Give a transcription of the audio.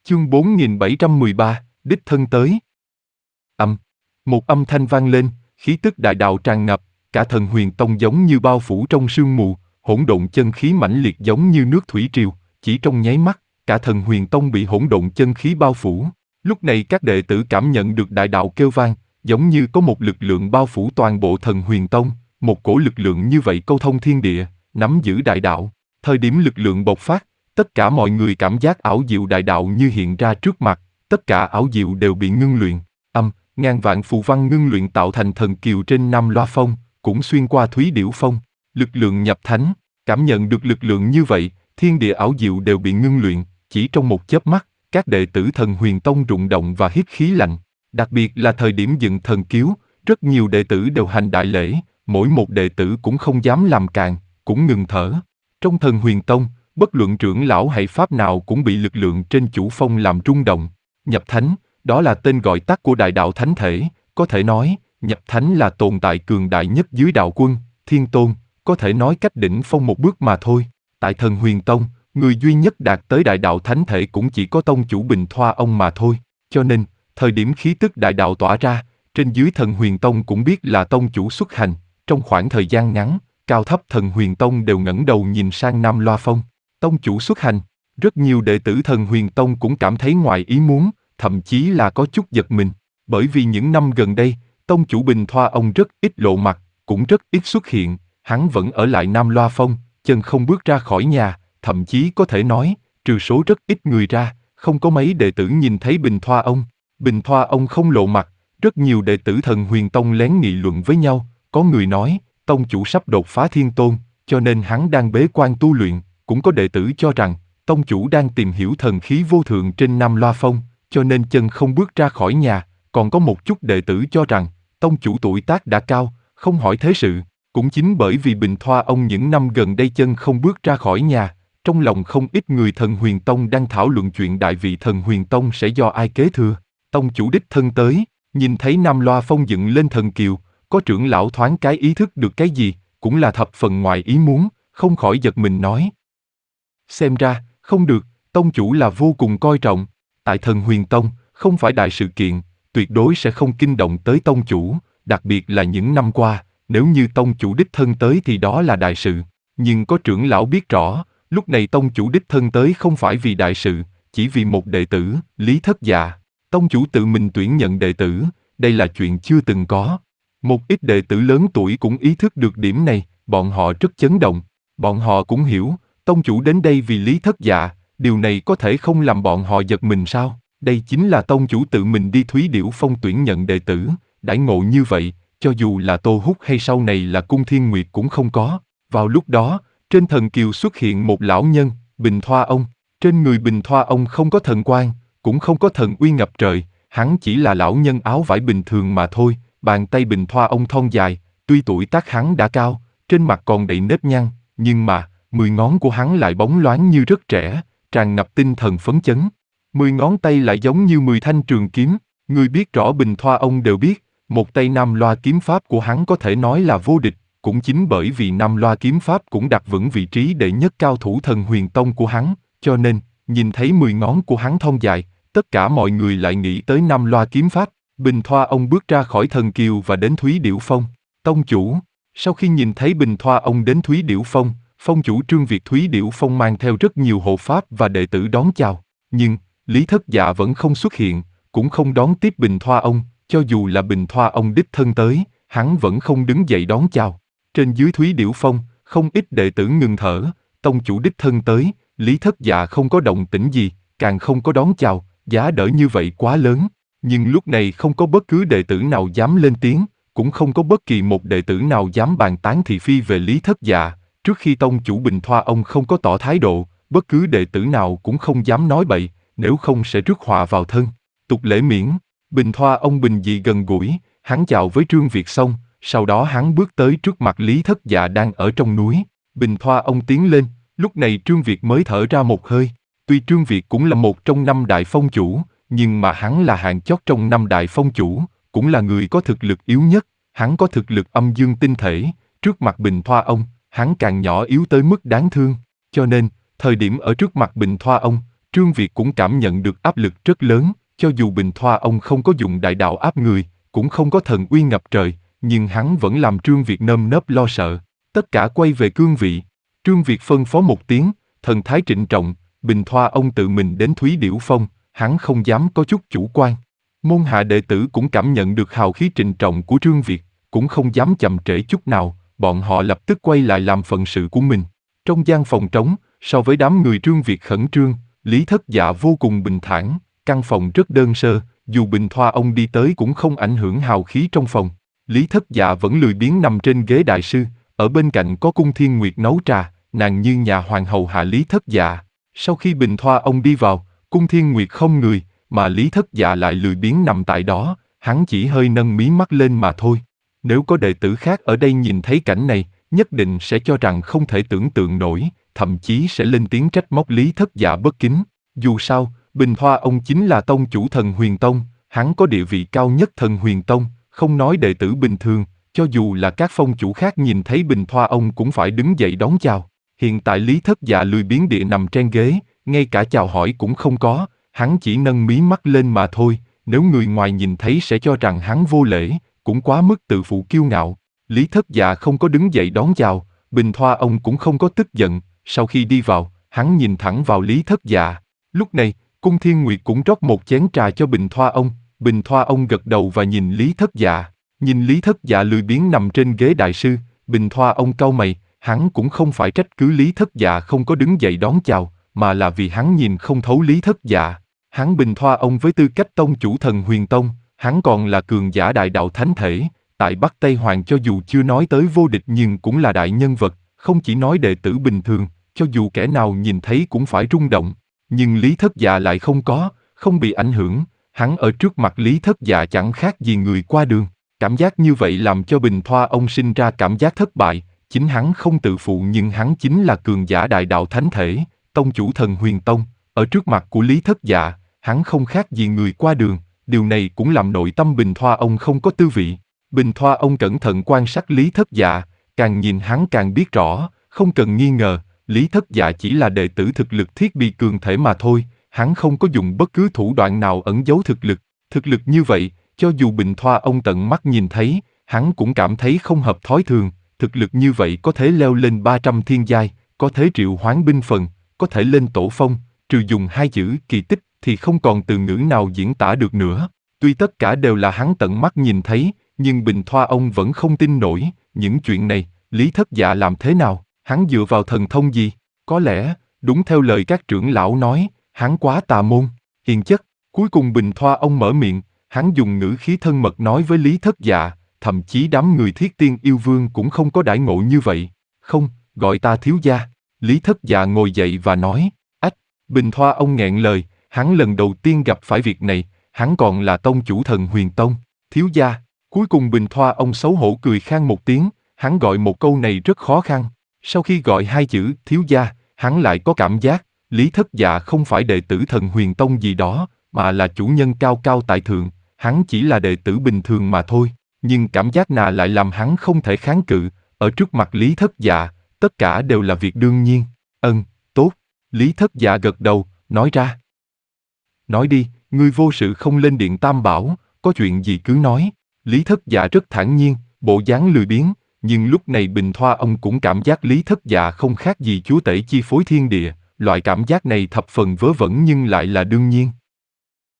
Chương 4713, đích thân tới. Một âm thanh vang lên, khí tức đại đạo tràn ngập, cả Thần Huyền Tông giống như bao phủ trong sương mù, hỗn độn chân khí mãnh liệt giống như nước thủy triều, chỉ trong nháy mắt, cả Thần Huyền Tông bị hỗn độn chân khí bao phủ. Lúc này các đệ tử cảm nhận được đại đạo kêu vang, giống như có một lực lượng bao phủ toàn bộ Thần Huyền Tông, một cổ lực lượng như vậy câu thông thiên địa, nắm giữ đại đạo. Thời điểm lực lượng bộc phát, tất cả mọi người cảm giác ảo diệu đại đạo như hiện ra trước mặt, tất cả ảo diệu đều bị ngưng luyện. Ngàn vạn phù văn ngưng luyện tạo thành thần kiều trên Nam Loa Phong, cũng xuyên qua Thúy Điểu Phong. Lực lượng nhập thánh, cảm nhận được lực lượng như vậy, thiên địa ảo diệu đều bị ngưng luyện, chỉ trong một chớp mắt, các đệ tử Thần Huyền Tông rung động và hít khí lạnh. Đặc biệt là thời điểm dựng thần kiếu, rất nhiều đệ tử đều hành đại lễ, mỗi một đệ tử cũng không dám làm càn, cũng ngừng thở. Trong Thần Huyền Tông, bất luận trưởng lão hay pháp nào cũng bị lực lượng trên chủ phong làm rung động. Nhập thánh, đó là tên gọi tắt của đại đạo thánh thể, có thể nói, nhập thánh là tồn tại cường đại nhất dưới đạo quân, thiên tôn, có thể nói cách đỉnh phong một bước mà thôi. Tại Thần Huyền Tông, người duy nhất đạt tới đại đạo thánh thể cũng chỉ có tông chủ Bình Thoa ông mà thôi, cho nên, thời điểm khí tức đại đạo tỏa ra, trên dưới Thần Huyền Tông cũng biết là tông chủ xuất hành. Trong khoảng thời gian ngắn, cao thấp Thần Huyền Tông đều ngẩng đầu nhìn sang Nam Loa Phong. Tông chủ xuất hành, rất nhiều đệ tử Thần Huyền Tông cũng cảm thấy ngoài ý muốn, thậm chí là có chút giật mình, bởi vì những năm gần đây, tông chủ Bình Thoa ông rất ít lộ mặt, cũng rất ít xuất hiện, hắn vẫn ở lại Nam Loa Phong, chân không bước ra khỏi nhà, thậm chí có thể nói, trừ số rất ít người ra, không có mấy đệ tử nhìn thấy Bình Thoa ông. Bình Thoa ông không lộ mặt, rất nhiều đệ tử Thần Huyền Tông lén nghị luận với nhau, có người nói, tông chủ sắp đột phá thiên tôn, cho nên hắn đang bế quan tu luyện, cũng có đệ tử cho rằng, tông chủ đang tìm hiểu thần khí vô thượng trên Nam Loa Phong, cho nên chân không bước ra khỏi nhà, còn có một chút đệ tử cho rằng, tông chủ tuổi tác đã cao, không hỏi thế sự, cũng chính bởi vì Bình Thoa ông những năm gần đây chân không bước ra khỏi nhà, trong lòng không ít người Thần Huyền Tông đang thảo luận chuyện đại vị Thần Huyền Tông sẽ do ai kế thừa. Tông chủ đích thân tới, nhìn thấy Nam Loa Phong dựng lên thần kiều, có trưởng lão thoáng cái ý thức được cái gì, cũng là thập phần ngoài ý muốn, không khỏi giật mình nói. Xem ra, không được, tông chủ là vô cùng coi trọng. Tại Thần Huyền Tông, không phải đại sự kiện, tuyệt đối sẽ không kinh động tới tông chủ, đặc biệt là những năm qua, nếu như tông chủ đích thân tới thì đó là đại sự. Nhưng có trưởng lão biết rõ, lúc này tông chủ đích thân tới không phải vì đại sự, chỉ vì một đệ tử, Lý Thất Dạ. Tông chủ tự mình tuyển nhận đệ tử, đây là chuyện chưa từng có. Một ít đệ tử lớn tuổi cũng ý thức được điểm này, bọn họ rất chấn động. Bọn họ cũng hiểu, tông chủ đến đây vì Lý Thất Dạ, điều này có thể không làm bọn họ giật mình sao? Đây chính là tông chủ tự mình đi Thúy Điểu Phong tuyển nhận đệ tử, đãi ngộ như vậy, cho dù là Tô Húc hay sau này là Cung Thiên Nguyệt cũng không có. Vào lúc đó, trên thần kiều xuất hiện một lão nhân, Bình Thoa ông. Trên người Bình Thoa ông không có thần quang, cũng không có thần uy ngập trời, hắn chỉ là lão nhân áo vải bình thường mà thôi. Bàn tay Bình Thoa ông thon dài, tuy tuổi tác hắn đã cao, trên mặt còn đầy nếp nhăn, nhưng mà 10 ngón của hắn lại bóng loáng như rất trẻ, tràn ngập tinh thần phấn chấn. 10 ngón tay lại giống như 10 thanh trường kiếm. Người biết rõ Bình Thoa ông đều biết, một tay Nam Loa kiếm pháp của hắn có thể nói là vô địch, cũng chính bởi vì Nam Loa kiếm pháp cũng đặt vững vị trí đệ nhất cao thủ Thần Huyền Tông của hắn, cho nên, nhìn thấy 10 ngón của hắn thon dài, tất cả mọi người lại nghĩ tới Nam Loa kiếm pháp. Bình Thoa ông bước ra khỏi thần kiều và đến Thúy Điểu Phong. Tông chủ, sau khi nhìn thấy Bình Thoa ông đến Thúy Điểu Phong, phong chủ Trương Việt Thúy Điểu Phong mang theo rất nhiều hộ pháp và đệ tử đón chào. Nhưng, Lý Thất Dạ vẫn không xuất hiện, cũng không đón tiếp Bình Thoa ông, cho dù là Bình Thoa ông đích thân tới, hắn vẫn không đứng dậy đón chào. Trên dưới Thúy Điểu Phong, không ít đệ tử ngừng thở, tông chủ đích thân tới, Lý Thất Dạ không có động tĩnh gì, càng không có đón chào, giá đỡ như vậy quá lớn. Nhưng lúc này không có bất cứ đệ tử nào dám lên tiếng, cũng không có bất kỳ một đệ tử nào dám bàn tán thị phi về Lý Thất Dạ. Trước khi tông chủ Bình Thoa ông không có tỏ thái độ, bất cứ đệ tử nào cũng không dám nói bậy, nếu không sẽ rước họa vào thân. Tục lễ miễn, Bình Thoa ông bình dị gần gũi, hắn chào với Trương Việt xong, sau đó hắn bước tới trước mặt Lý Thất Dạ đang ở trong núi. Bình Thoa ông tiến lên, lúc này Trương Việt mới thở ra một hơi. Tuy Trương Việt cũng là một trong 5 đại phong chủ, nhưng mà hắn là hạng chót trong 5 đại phong chủ, cũng là người có thực lực yếu nhất, hắn có thực lực âm dương tinh thể, trước mặt Bình Thoa ông, hắn càng nhỏ yếu tới mức đáng thương, cho nên, thời điểm ở trước mặt Bình Thoa ông, Trương Việt cũng cảm nhận được áp lực rất lớn, cho dù Bình Thoa ông không có dùng đại đạo áp người, cũng không có thần uy ngập trời, nhưng hắn vẫn làm Trương Việt nơm nớp lo sợ. Tất cả quay về cương vị. Trương Việt phân phó một tiếng, thần thái trịnh trọng, Bình Thoa ông tự mình đến Thúy Điểu Phong, hắn không dám có chút chủ quan. Môn hạ đệ tử cũng cảm nhận được hào khí trịnh trọng của Trương Việt, cũng không dám chậm trễ chút nào, bọn họ lập tức quay lại làm phận sự của mình. Trong gian phòng trống, so với đám người Trương Việt khẩn trương, Lý Thất Dạ vô cùng bình thản, căn phòng rất đơn sơ, dù Bình Thoa ông đi tới cũng không ảnh hưởng hào khí trong phòng. Lý Thất Dạ vẫn lười biếng nằm trên ghế đại sư, ở bên cạnh có Cung Thiên Nguyệt nấu trà, nàng như nhà hoàng hầu hạ Lý Thất Dạ. Sau khi Bình Thoa ông đi vào, Cung Thiên Nguyệt không người, mà Lý Thất Dạ lại lười biếng nằm tại đó, hắn chỉ hơi nâng mí mắt lên mà thôi. Nếu có đệ tử khác ở đây nhìn thấy cảnh này, nhất định sẽ cho rằng không thể tưởng tượng nổi, thậm chí sẽ lên tiếng trách móc Lý Thất Dạ bất kính. Dù sao, Bình Thoa ông chính là tông chủ Thần Huyền Tông, hắn có địa vị cao nhất Thần Huyền Tông, không nói đệ tử bình thường, cho dù là các phong chủ khác nhìn thấy Bình Thoa ông cũng phải đứng dậy đón chào. Hiện tại Lý Thất Dạ lười biếng địa nằm trên ghế, ngay cả chào hỏi cũng không có, hắn chỉ nâng mí mắt lên mà thôi, nếu người ngoài nhìn thấy sẽ cho rằng hắn vô lễ, cũng quá mức tự phụ kiêu ngạo. Lý Thất Dạ không có đứng dậy đón chào, Bình Thoa ông cũng không có tức giận, sau khi đi vào, hắn nhìn thẳng vào Lý Thất Dạ. Lúc này, Cung Thiên Nguyệt cũng rót một chén trà cho Bình Thoa ông gật đầu và nhìn Lý Thất Dạ. Nhìn Lý Thất Dạ lười biếng nằm trên ghế đại sư, Bình Thoa ông cau mày, hắn cũng không phải trách cứ Lý Thất Dạ không có đứng dậy đón chào, mà là vì hắn nhìn không thấu Lý Thất Dạ. Hắn Bình Thoa ông với tư cách tông chủ Thần Huyền Tông, hắn còn là cường giả đại đạo thánh thể, tại Bắc Tây Hoàng cho dù chưa nói tới vô địch nhưng cũng là đại nhân vật, không chỉ nói đệ tử bình thường, cho dù kẻ nào nhìn thấy cũng phải rung động. Nhưng Lý Thất Dạ lại không bị ảnh hưởng, hắn ở trước mặt Lý Thất Dạ chẳng khác gì người qua đường. Cảm giác như vậy làm cho Bình Thoa ông sinh ra cảm giác thất bại, chính hắn không tự phụ nhưng hắn chính là cường giả đại đạo thánh thể, tông chủ Thần Huyền Tông, ở trước mặt của Lý Thất Dạ, hắn không khác gì người qua đường, điều này cũng làm nội tâm Bình Thoa ông không có tư vị. Bình Thoa ông cẩn thận quan sát Lý Thất Dạ, càng nhìn hắn càng biết rõ, không cần nghi ngờ, Lý Thất Dạ chỉ là đệ tử thực lực thiết bị cường thể mà thôi, hắn không có dùng bất cứ thủ đoạn nào ẩn giấu thực lực. Thực lực như vậy, cho dù Bình Thoa ông tận mắt nhìn thấy, hắn cũng cảm thấy không hợp thói thường, thực lực như vậy có thể leo lên 300 thiên giai, có thể triệu hoán binh phần, có thể lên tổ phong, trừ dùng hai chữ kỳ tích thì không còn từ ngữ nào diễn tả được nữa. Tuy tất cả đều là hắn tận mắt nhìn thấy, nhưng Bình Thoa ông vẫn không tin nổi, những chuyện này, Lý Thất Dạ làm thế nào, hắn dựa vào thần thông gì? Có lẽ, đúng theo lời các trưởng lão nói, hắn quá tà môn, hiền chất. Cuối cùng Bình Thoa ông mở miệng, hắn dùng ngữ khí thân mật nói với Lý Thất Dạ, thậm chí đám người Thiết Tiên Yêu Vương cũng không có đãi ngộ như vậy. Không, gọi ta thiếu gia. Lý Thất Dạ ngồi dậy và nói, ách, Bình Thoa ông nghẹn lời, hắn lần đầu tiên gặp phải việc này, hắn còn là tông chủ Thần Huyền Tông, thiếu gia. Cuối cùng Bình Thoa ông xấu hổ cười khan một tiếng, hắn gọi một câu này rất khó khăn. Sau khi gọi hai chữ thiếu gia, hắn lại có cảm giác, Lý Thất Dạ không phải đệ tử Thần Huyền Tông gì đó, mà là chủ nhân cao cao tại thượng, hắn chỉ là đệ tử bình thường mà thôi. Nhưng cảm giác nào lại làm hắn không thể kháng cự, ở trước mặt Lý Thất Dạ, tất cả đều là việc đương nhiên. Tốt. Lý Thất Dạ gật đầu, nói ra. Nói đi, ngươi vô sự không lên điện Tam Bảo, có chuyện gì cứ nói. Lý Thất Dạ rất thản nhiên, bộ dáng lười biếng, nhưng lúc này Bình Thoa ông cũng cảm giác Lý Thất Dạ không khác gì chúa tể chi phối thiên địa, loại cảm giác này thập phần vớ vẩn nhưng lại là đương nhiên.